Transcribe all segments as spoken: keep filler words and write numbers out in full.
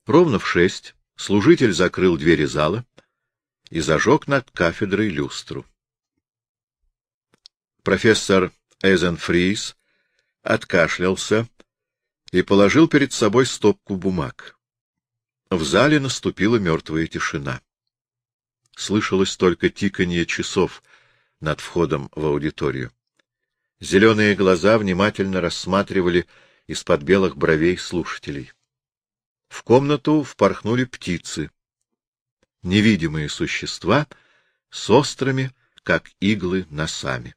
Ровно в шесть служитель закрыл двери зала и зажег над кафедрой люстру. Профессор Эйзенфриз откашлялся и положил перед собой стопку бумаг. В зале наступила мертвая тишина. Слышалось только тиканье часов над входом в аудиторию. Зеленые глаза внимательно рассматривали из-под белых бровей слушателей. В комнату впорхнули птицы, невидимые существа с острыми, как иглы, носами.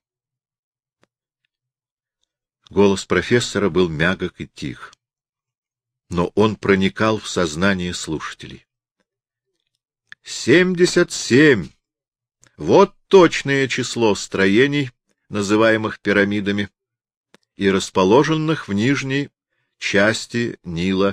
Голос профессора был мягок и тих, но он проникал в сознание слушателей. Семьдесят семь! Вот точное число строений, называемых пирамидами, и расположенных в нижней части Нила.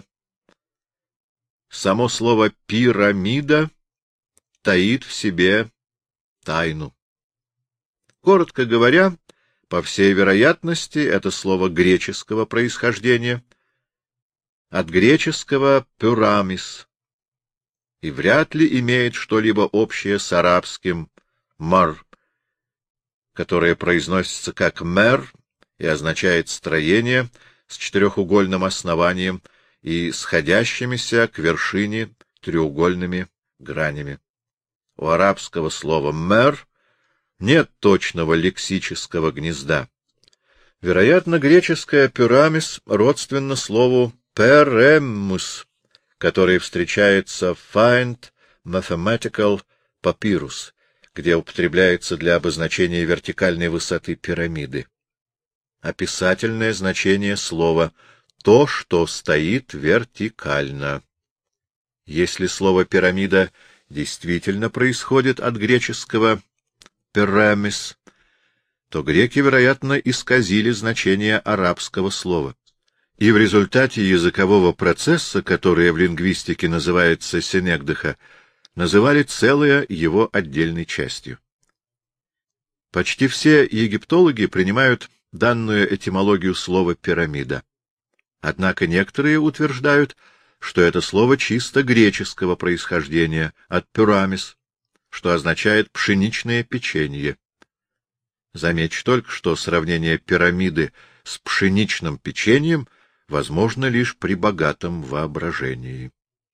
Само слово «пирамида» таит в себе тайну. Коротко говоря, по всей вероятности, это слово греческого происхождения, от греческого «пюрамис», и вряд ли имеет что-либо общее с арабским «мар», которое произносится как «мер» и означает «строение» с четырехугольным основанием и сходящимися к вершине треугольными гранями. У арабского слова «мер» нет точного лексического гнезда. Вероятно, греческое «пюрамис» родственно слову «переммус», которое встречается в Find Mathematical Papyrus, где употребляется для обозначения вертикальной высоты пирамиды. Описательное значение слова «то, что стоит вертикально». Если слово «пирамида» действительно происходит от греческого «пирамис», то греки, вероятно, исказили значение арабского слова. И в результате языкового процесса, который в лингвистике называется синекдоха, называли целое его отдельной частью. Почти все египтологи принимают данную этимологию слова «пирамида». Однако некоторые утверждают, что это слово чисто греческого происхождения, от «пюрамис», что означает «пшеничное печенье». Замечу только, что сравнение пирамиды с пшеничным печеньем возможно лишь при богатом воображении.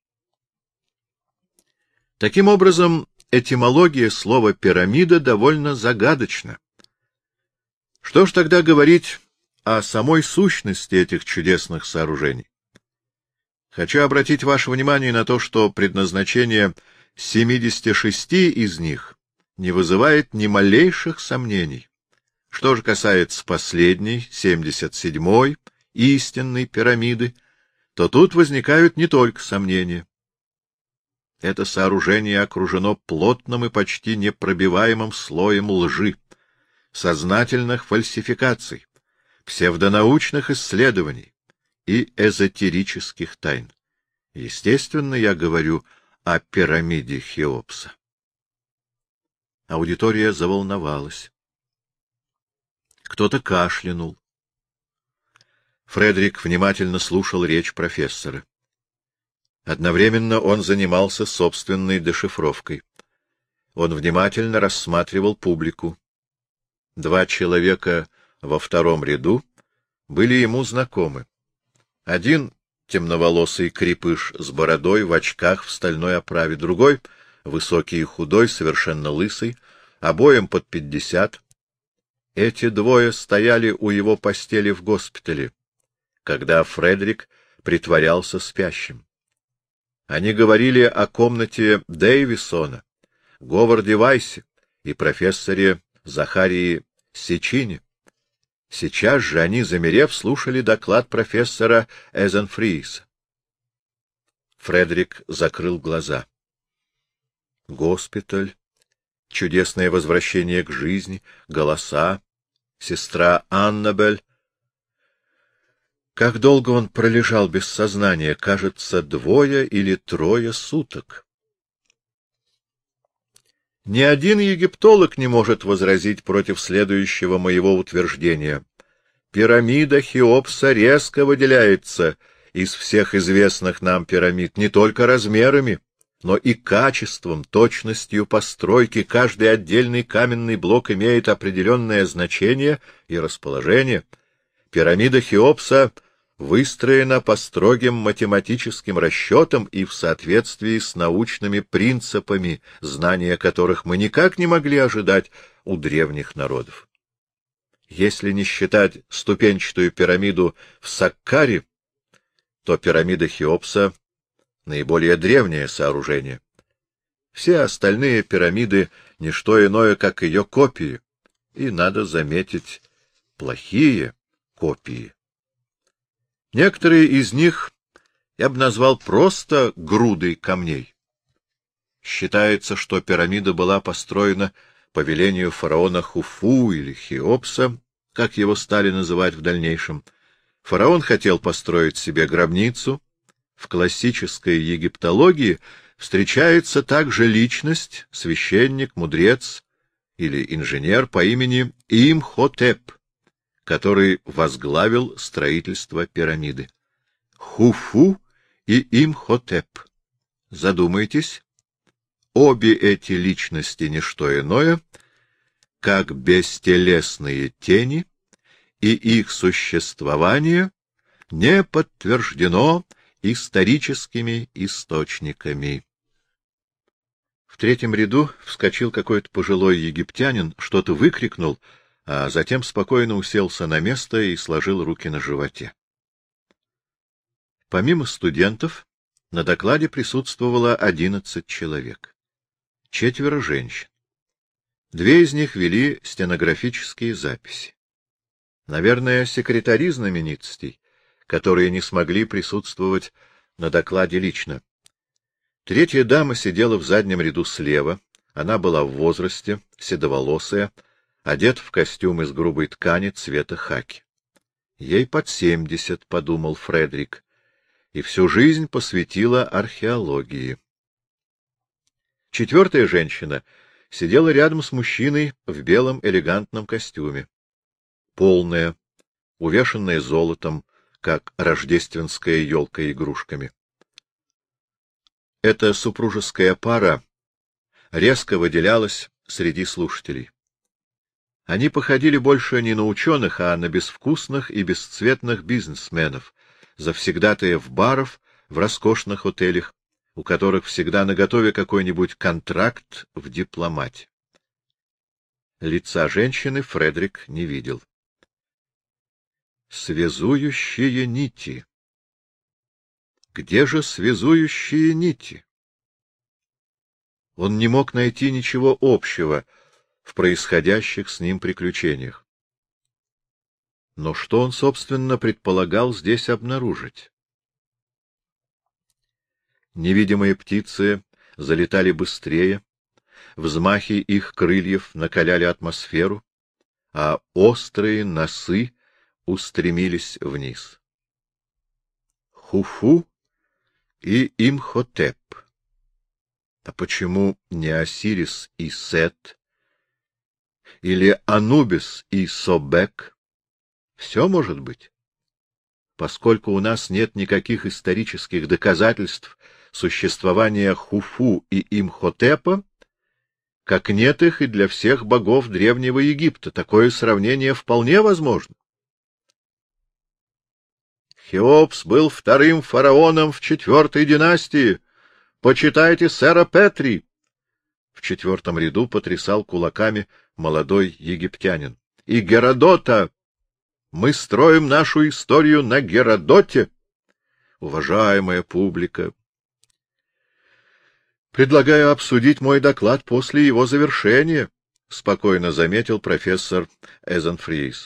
Таким образом, этимология слова «пирамида» довольно загадочна. Что ж тогда говорить о самой сущности этих чудесных сооружений? Хочу обратить ваше внимание на то, что предназначение семидесяти шести из них не вызывает ни малейших сомнений. Что же касается последней, семьдесят седьмой, истинной пирамиды, то тут возникают не только сомнения. Это сооружение окружено плотным и почти непробиваемым слоем лжи, сознательных фальсификаций, псевдонаучных исследований и эзотерических тайн. Естественно, я говорю о пирамиде Хеопса. Аудитория заволновалась. Кто-то кашлянул. Фредерик внимательно слушал речь профессора. Одновременно он занимался собственной дешифровкой. Он внимательно рассматривал публику. Два человека во втором ряду были ему знакомы. Один — темноволосый крепыш с бородой, в очках, в стальной оправе, другой — высокий и худой, совершенно лысый, обоим под пятьдесят. Эти двое стояли у его постели в госпитале, когда Фредерик притворялся спящим. Они говорили о комнате Дэвисона, Говарде Вайсе и профессоре Захарии Сечине. Сейчас же они, замерев, слушали доклад профессора Эйзенфриса. Фредерик закрыл глаза. Госпиталь, чудесное возвращение к жизни, голоса, сестра Аннабель. Как долго он пролежал без сознания? Кажется, двое или трое суток. Ни один египтолог не может возразить против следующего моего утверждения. Пирамида Хеопса резко выделяется из всех известных нам пирамид не только размерами, но и качеством, точностью постройки. Каждый отдельный каменный блок имеет определенное значение и расположение. Пирамида Хеопса выстроена по строгим математическим расчетам и в соответствии с научными принципами, знания которых мы никак не могли ожидать у древних народов. Если не считать ступенчатую пирамиду в Саккаре, то пирамида Хеопса — наиболее древнее сооружение. Все остальные пирамиды — не что иное, как ее копии, и, надо заметить, плохие копии. Некоторые из них я бы назвал просто грудой камней. Считается, что пирамида была построена по велению фараона Хуфу или Хеопса, как его стали называть в дальнейшем. Фараон хотел построить себе гробницу. В классической египтологии встречается также личность, священник, мудрец или инженер по имени Имхотеп, который возглавил строительство пирамиды. Хуфу и Имхотеп. Задумайтесь, обе эти личности — не что иное, как бестелесные тени, и их существование не подтверждено историческими источниками. В третьем ряду вскочил какой-то пожилой египтянин, что-то выкрикнул, а затем спокойно уселся на место и сложил руки на животе. Помимо студентов, на докладе присутствовало одиннадцать человек. Четверо женщин. Две из них вели стенографические записи. Наверное, секретари знаменитостей, которые не смогли присутствовать на докладе лично. Третья дама сидела в заднем ряду слева. Она была в возрасте, седоволосая, одет в костюм из грубой ткани цвета хаки. Ей под семьдесят, — подумал Фредерик, и всю жизнь посвятила археологии. Четвертая женщина сидела рядом с мужчиной в белом элегантном костюме. Полная, увешанная золотом, как рождественская елка игрушками. Эта супружеская пара резко выделялась среди слушателей. Они походили больше не на ученых, а на безвкусных и бесцветных бизнесменов, завсегдатаев баров в роскошных отелях, у которых всегда наготове какой-нибудь контракт в дипломате. Лица женщины Фредерик не видел. Связующие нити. Где же связующие нити? Он не мог найти ничего общего в происходящих с ним приключениях. Но что он, собственно, предполагал здесь обнаружить? Невидимые птицы залетали быстрее, взмахи их крыльев накаляли атмосферу, а острые носы устремились вниз. Хуфу и Имхотеп. А почему не Осирис и Сет? Или Анубис и Собек? Все может быть. Поскольку у нас нет никаких исторических доказательств существования Хуфу и Имхотепа, как нет их и для всех богов Древнего Египта, такое сравнение вполне возможно. Хеопс был вторым фараоном в четвертой династии. Почитайте сэра Петри. В четвертом ряду потрясал кулаками молодой египтянин. И Геродота. Мы строим нашу историю на Геродоте. Уважаемая публика, предлагаю обсудить мой доклад после его завершения, — спокойно заметил профессор Эзенфриис.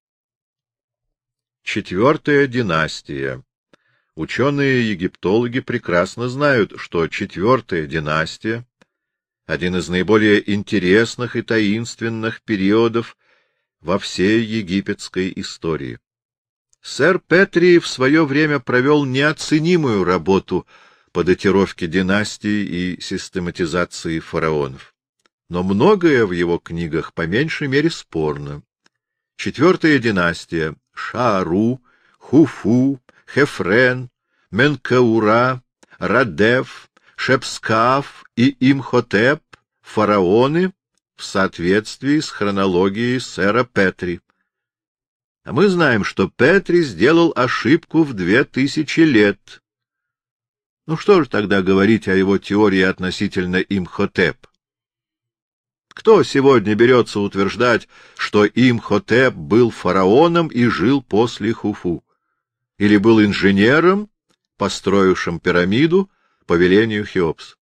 Четвертая династия. Ученые-египтологи прекрасно знают, что четвертая династия — один из наиболее интересных и таинственных периодов во всей египетской истории. Сэр Петри в свое время провел неоценимую работу по датировке династий и систематизации фараонов. Но многое в его книгах по меньшей мере спорно. Четвертая династия — Шаару, Хуфу, Хефрен, Менкаура, Радеф, Шепскаф и Имхотеп — фараоны в соответствии с хронологией сэра Петри. А мы знаем, что Петри сделал ошибку в две тысячи лет. Ну что же тогда говорить о его теории относительно Имхотеп? Кто сегодня берется утверждать, что Имхотеп был фараоном и жил после Хуфу? Или был инженером, построившим пирамиду по велению Хеопса?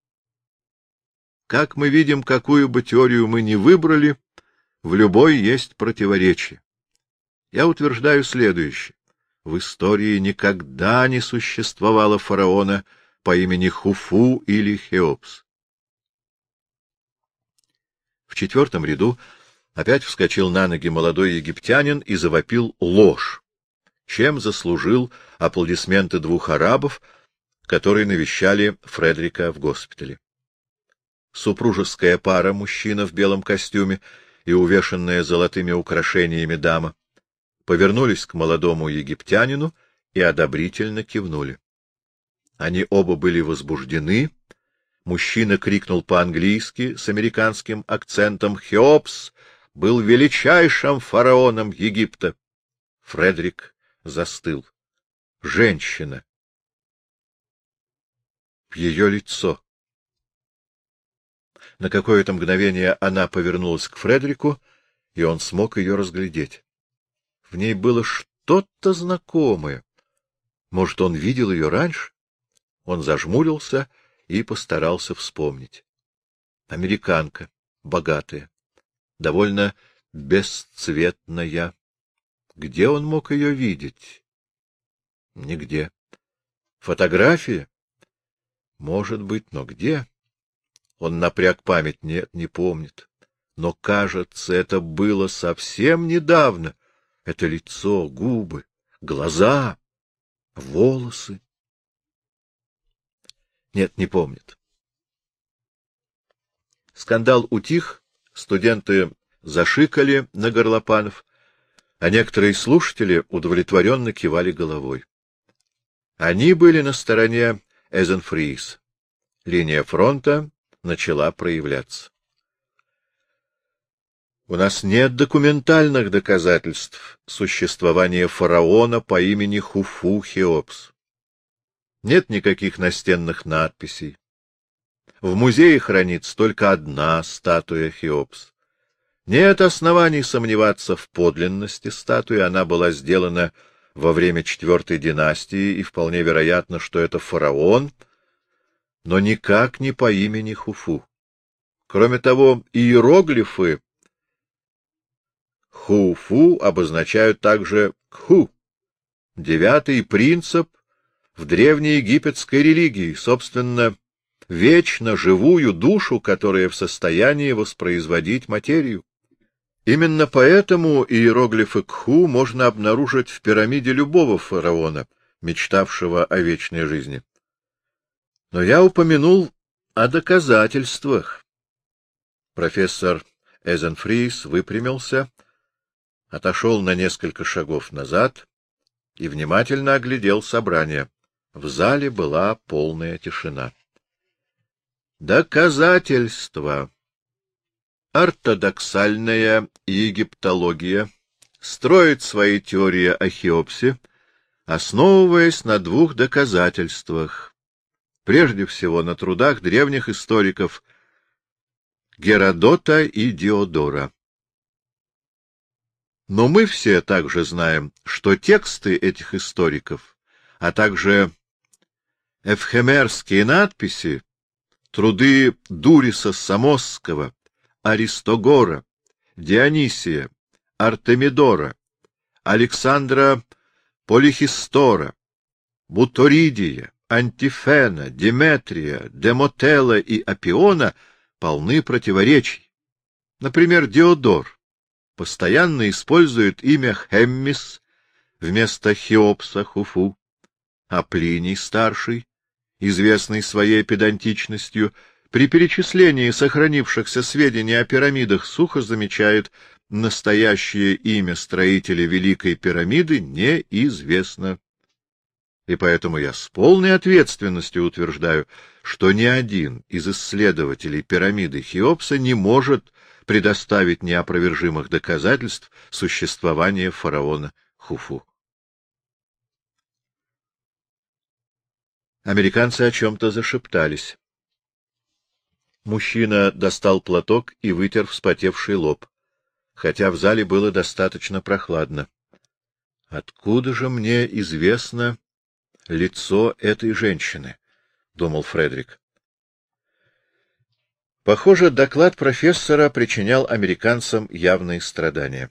Как мы видим, какую бы теорию мы ни выбрали, в любой есть противоречие. Я утверждаю следующее. В истории никогда не существовало фараона по имени Хуфу или Хеопс. В четвертом ряду опять вскочил на ноги молодой египтянин и завопил ложь, чем заслужил аплодисменты двух арабов, которые навещали Фредерика в госпитале. Супружеская пара, мужчина в белом костюме и увешанная золотыми украшениями дама, повернулись к молодому египтянину и одобрительно кивнули. Они оба были возбуждены. Мужчина крикнул по-английски с американским акцентом: «Хеопс был величайшим фараоном Египта!» Фредерик застыл. Женщина. Ее лицо. На какое-то мгновение она повернулась к Фредерику, и он смог ее разглядеть. В ней было что-то знакомое. Может, он видел ее раньше? Он зажмурился и постарался вспомнить. Американка, богатая, довольно бесцветная. Где он мог ее видеть? Нигде. Фотография? Может быть, но где? Он напряг память. Нет, не помнит. Но, кажется, это было совсем недавно. Это лицо, губы, глаза, волосы. Нет, не помнит. Скандал утих, студенты зашикали на горлопанов, а некоторые слушатели удовлетворенно кивали головой. Они были на стороне Эзенфриса. Линия фронта начала проявляться. У нас нет документальных доказательств существования фараона по имени Хуфу Хеопс. Нет никаких настенных надписей. В музее хранится только одна статуя Хеопс. Нет оснований сомневаться в подлинности статуи, она была сделана во время четвертой династии, и вполне вероятно, что это фараон, но никак не по имени Хуфу. Кроме того, иероглифы Хуфу обозначают также Кху, девятый принцип в древнеегипетской религии, собственно, вечно живую душу, которая в состоянии воспроизводить материю. Именно поэтому иероглифы Кху можно обнаружить в пирамиде любого фараона, мечтавшего о вечной жизни. Но я упомянул о доказательствах. Профессор Эзенфрис выпрямился, отошел на несколько шагов назад и внимательно оглядел собрание. В зале была полная тишина. Доказательства. Ортодоксальная египтология строит свои теории о Хеопсе, основываясь на двух доказательствах. Прежде всего, на трудах древних историков Геродота и Диодора. Но мы все также знаем, что тексты этих историков, а также эвхемерские надписи, труды Дуриса Самосского, Аристогора, Дионисия, Артемидора, Александра Полихистора, Буторидия, Антифена, Деметрия, Демотела и Апиона полны противоречий. Например, Диодор постоянно использует имя Хеммис вместо Хеопса Хуфу, а Плиний Старший, известный своей педантичностью, при перечислении сохранившихся сведений о пирамидах сухо замечает: настоящее имя строителя Великой пирамиды неизвестно. И поэтому я с полной ответственностью утверждаю, что ни один из исследователей пирамиды Хеопса не может предоставить неопровержимых доказательств существования фараона Хуфу. Американцы о чем-то зашептались. Мужчина достал платок и вытер вспотевший лоб, хотя в зале было достаточно прохладно. «Откуда же мне известно лицо этой женщины?» — думал Фредерик. Похоже, доклад профессора причинял американцам явные страдания.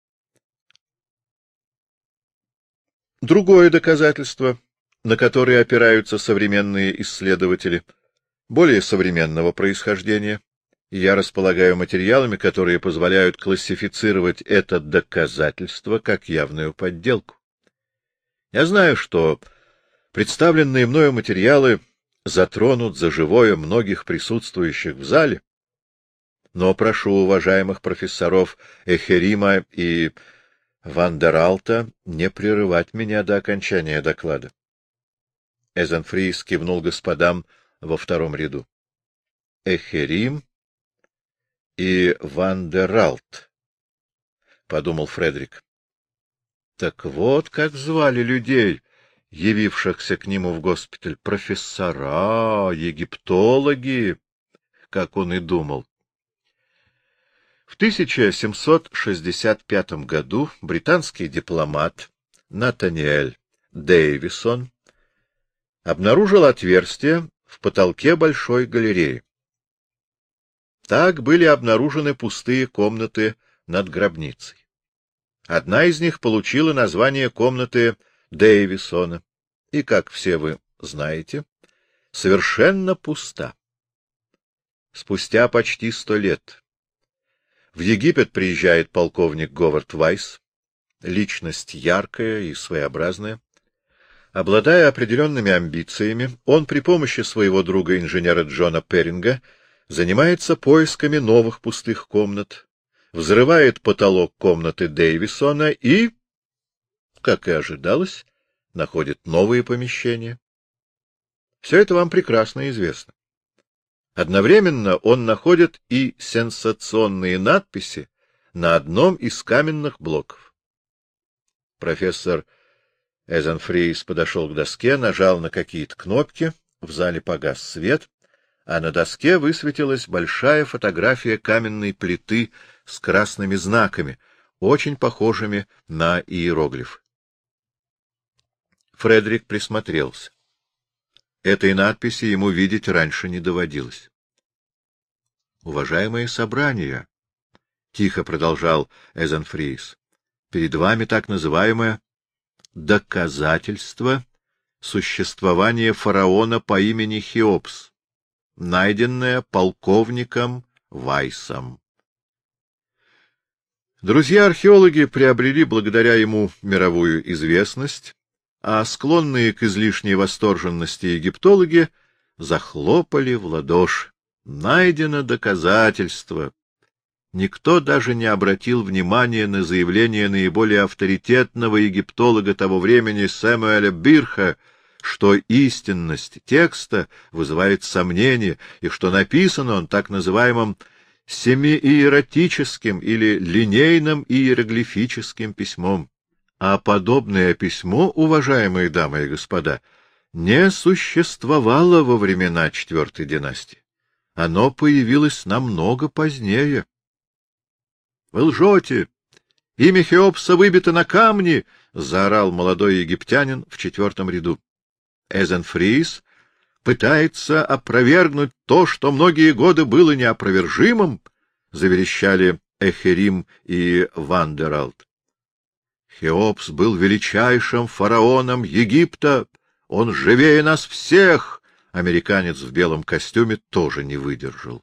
Другое доказательство, на которое опираются современные исследователи, более современного происхождения, и я располагаю материалами, которые позволяют классифицировать это доказательство как явную подделку. Я знаю, что представленные мною материалы затронут за живое многих присутствующих в зале, но прошу уважаемых профессоров Эхерима и Вандералта не прерывать меня до окончания доклада. Эзенфрис кивнул господам во втором ряду. Эхерим и Вандералт, — подумал Фредерик. Так вот как звали людей, явившихся к нему в госпиталь. Профессора, египтологи, как он и думал. В тысяча семьсот шестьдесят пятом году британский дипломат Натаниэль Дэвисон обнаружил отверстие в потолке большой галереи. Так были обнаружены пустые комнаты над гробницей. Одна из них получила название комнаты Дэвисона и, как все вы знаете, совершенно пуста. Спустя почти сто лет в Египет приезжает полковник Говард Вайс, личность яркая и своеобразная. Обладая определенными амбициями, он при помощи своего друга-инженера Джона Перринга занимается поисками новых пустых комнат, взрывает потолок комнаты Дэвисона и, как и ожидалось, находит новые помещения. Все это вам прекрасно известно. Одновременно он находит и сенсационные надписи на одном из каменных блоков. Профессор Эзенфрис подошел к доске, нажал на какие-то кнопки, в зале погас свет, а на доске высветилась большая фотография каменной плиты с красными знаками, очень похожими на иероглиф. Фредерик присмотрелся. Этой надписи ему видеть раньше не доводилось. «Уважаемые собрания», — тихо продолжал Эзенфрис, — «перед вами так называемое доказательство существования фараона по имени Хеопс, найденное полковником Вайсом. Друзья-археологи приобрели благодаря ему мировую известность, а склонные к излишней восторженности египтологи захлопали в ладоши. Найдено доказательство. Никто даже не обратил внимания на заявление наиболее авторитетного египтолога того времени Сэмюэля Бирха, что истинность текста вызывает сомнения, и что написан он так называемым семииеротическим или линейным иероглифическим письмом. А подобное письмо, уважаемые дамы и господа, не существовало во времена четвертой династии. Оно появилось намного позднее. — Вы лжете! Имя Хеопса выбито на камне! — заорал молодой египтянин в четвертом ряду. Эзенфрис пытается опровергнуть то, что многие годы было неопровержимым, — заверещали Эхерим и Вандералт. Хеопс был величайшим фараоном Египта, он живее нас всех! Американец в белом костюме тоже не выдержал.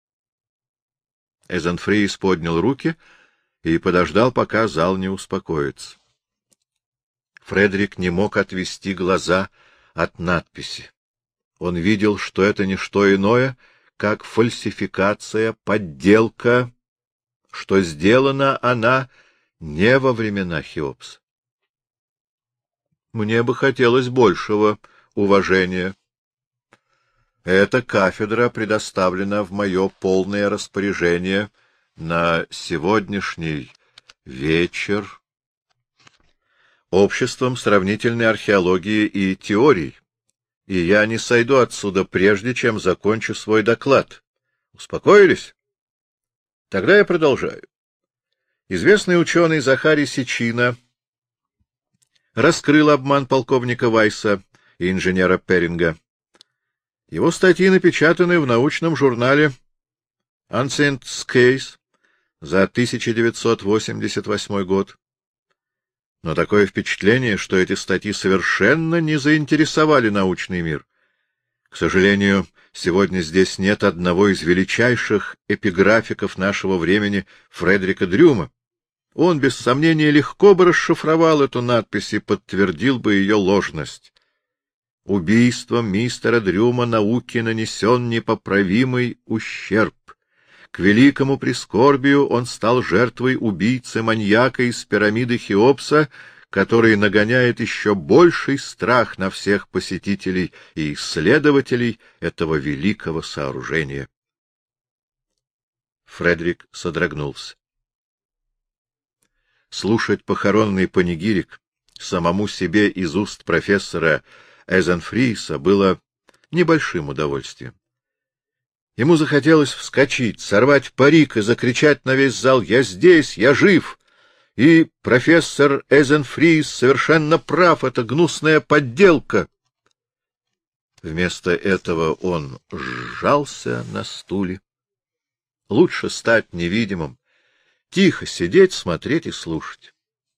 Эзенфрис поднял руки и подождал, пока зал не успокоится. Фредерик не мог отвести глаза от надписи. Он видел, что это не что иное, как фальсификация, подделка, что сделана она не во времена Хеопса. Мне бы хотелось большего уважения. Эта кафедра предоставлена в мое полное распоряжение на сегодняшний вечер обществом сравнительной археологии и теорий, и я не сойду отсюда прежде, чем закончу свой доклад. Успокоились? Тогда я продолжаю. Известный ученый Захарий Сечина раскрыл обман полковника Вайса и инженера Перинга. Его статьи напечатаны в научном журнале Ancient Case за тысяча девятьсот восемьдесят восьмой год. Но такое впечатление, что эти статьи совершенно не заинтересовали научный мир. К сожалению, сегодня здесь нет одного из величайших эпиграфиков нашего времени Фредерика Дрюма. Он, без сомнения, легко бы расшифровал эту надпись и подтвердил бы ее ложность. Убийством мистера Дрюма науке нанесен непоправимый ущерб. К великому прискорбию он стал жертвой убийцы-маньяка из пирамиды Хеопса, который нагоняет еще больший страх на всех посетителей и исследователей этого великого сооружения. Фредерик содрогнулся. Слушать похоронный панигирик самому себе из уст профессора Эзенфриса было небольшим удовольствием. Ему захотелось вскочить, сорвать парик и закричать на весь зал: «Я здесь! Я жив! И профессор Эзенфрис совершенно прав! Это гнусная подделка!» Вместо этого он сжался на стуле. Лучше стать невидимым, тихо сидеть, смотреть и слушать.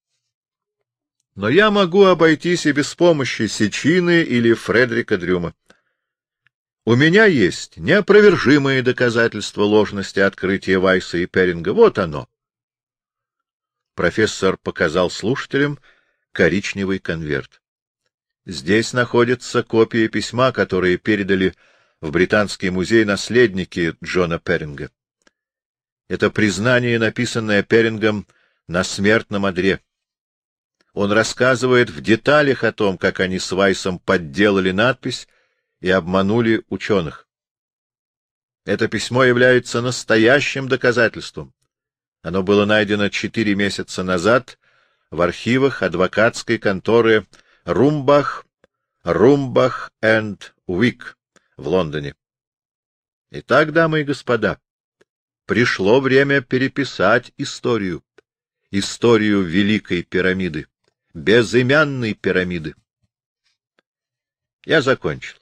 Но я могу обойтись и без помощи Сечины или Фредерика Дрюма. У меня есть неопровержимые доказательства ложности открытия Вайса и Перинга. Вот оно. Профессор показал слушателям коричневый конверт. Здесь находится копия письма, которое передали в Британский музей наследники Джона Перинга. Это признание, написанное Перингом на смертном одре. Он рассказывает в деталях о том, как они с Вайсом подделали надпись и обманули ученых. Это письмо является настоящим доказательством. Оно было найдено четыре месяца назад в архивах адвокатской конторы Румбах, Румбах энд Уик в Лондоне. Итак, дамы и господа, пришло время переписать историю. Историю Великой пирамиды, безымянной пирамиды. Я закончил.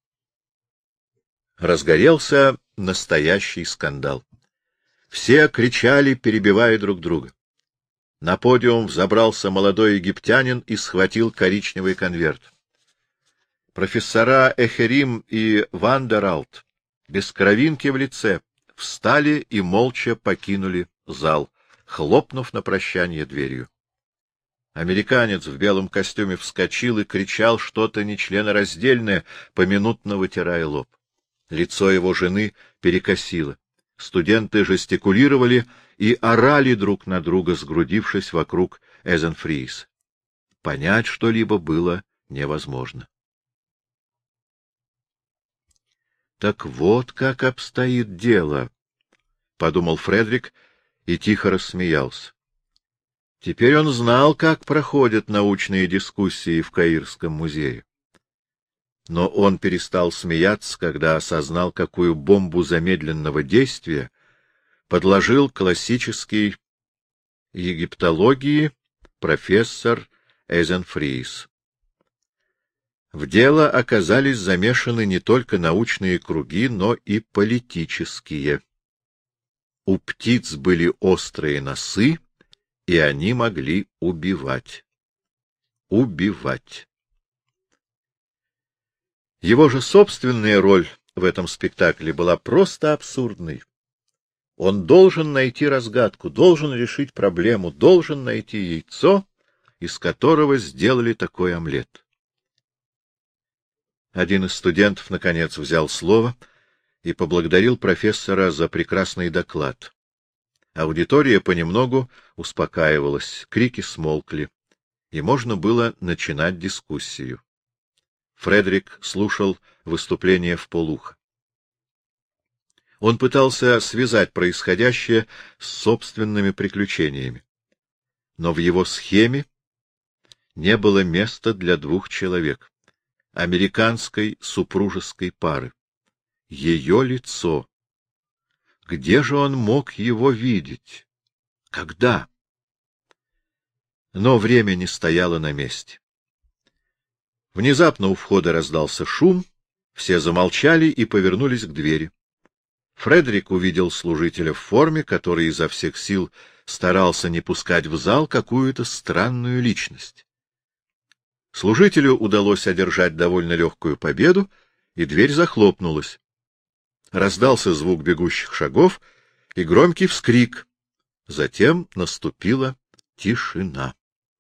Разгорелся настоящий скандал. Все кричали, перебивая друг друга. На подиум взобрался молодой египтянин и схватил коричневый конверт. Профессора Эхерим и Вандералт, без кровинки в лице, встали и молча покинули зал, хлопнув на прощание дверью. Американец в белом костюме вскочил и кричал что-то нечленораздельное, поминутно вытирая лоб. Лицо его жены перекосило. Студенты жестикулировали и орали друг на друга, сгрудившись вокруг Эзенфриса. Понять что-либо было невозможно. Так вот как обстоит дело, — подумал Фредерик и тихо рассмеялся. Теперь он знал, как проходят научные дискуссии в Каирском музее. Но он перестал смеяться, когда осознал, какую бомбу замедленного действия подложил классический египтологии профессор Эзенфрис. В дело оказались замешаны не только научные круги, но и политические. У птиц были острые носы, и они могли убивать. Убивать. Его же собственная роль в этом спектакле была просто абсурдной. Он должен найти разгадку, должен решить проблему, должен найти яйцо, из которого сделали такой омлет. Один из студентов, наконец, взял слово и поблагодарил профессора за прекрасный доклад. Аудитория понемногу успокаивалась, крики смолкли. и можно было начинать дискуссию. Фредерик слушал выступление вполуха. Он пытался связать происходящее с собственными приключениями, но в его схеме не было места для двух человек — американской супружеской пары. Ее лицо. Где же он мог его видеть? Когда? Но время не стояло на месте. Внезапно у входа раздался шум, все замолчали и повернулись к двери. Фредерик увидел служителя в форме, который изо всех сил старался не пускать в зал какую-то странную личность. Служителю удалось одержать довольно легкую победу, и дверь захлопнулась. Раздался звук бегущих шагов и громкий вскрик. Затем наступила тишина.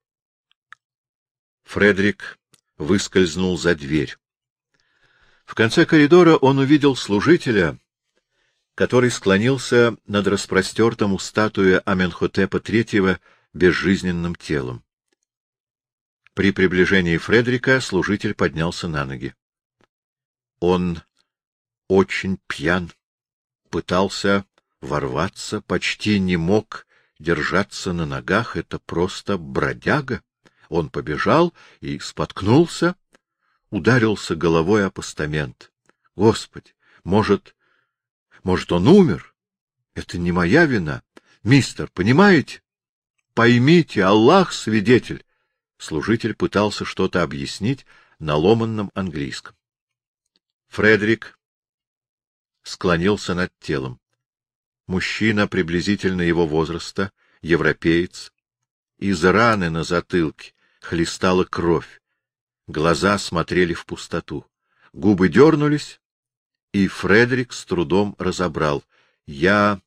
Фредерик выскользнул за дверь. В конце коридора он увидел служителя, который склонился над распростертым у статуи Аменхотепа третьего безжизненным телом. При приближении Фредерика служитель поднялся на ноги. Он очень пьян, пытался ворваться, почти не мог держаться на ногах, это просто бродяга. Он побежал и споткнулся, ударился головой о постамент. Господи, может, может, он умер? Это не моя вина. Мистер, понимаете? Поймите, Аллах свидетель. Служитель пытался что-то объяснить на ломанном английском. Фредерик склонился над телом. Мужчина приблизительно его возраста, европеец. Из раны на затылке хлестала кровь. Глаза смотрели в пустоту. Губы дернулись, и Фредерик с трудом разобрал. Я...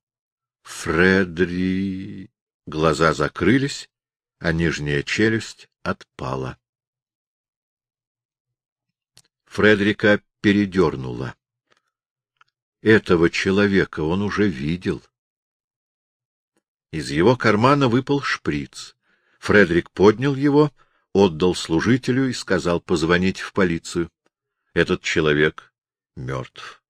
Фредри... Глаза закрылись, а нижняя челюсть отпала. Фредерика передернуло. Этого человека он уже видел. Из его кармана выпал шприц. Фредерик поднял его, отдал служителю и сказал позвонить в полицию. Этот человек мертв.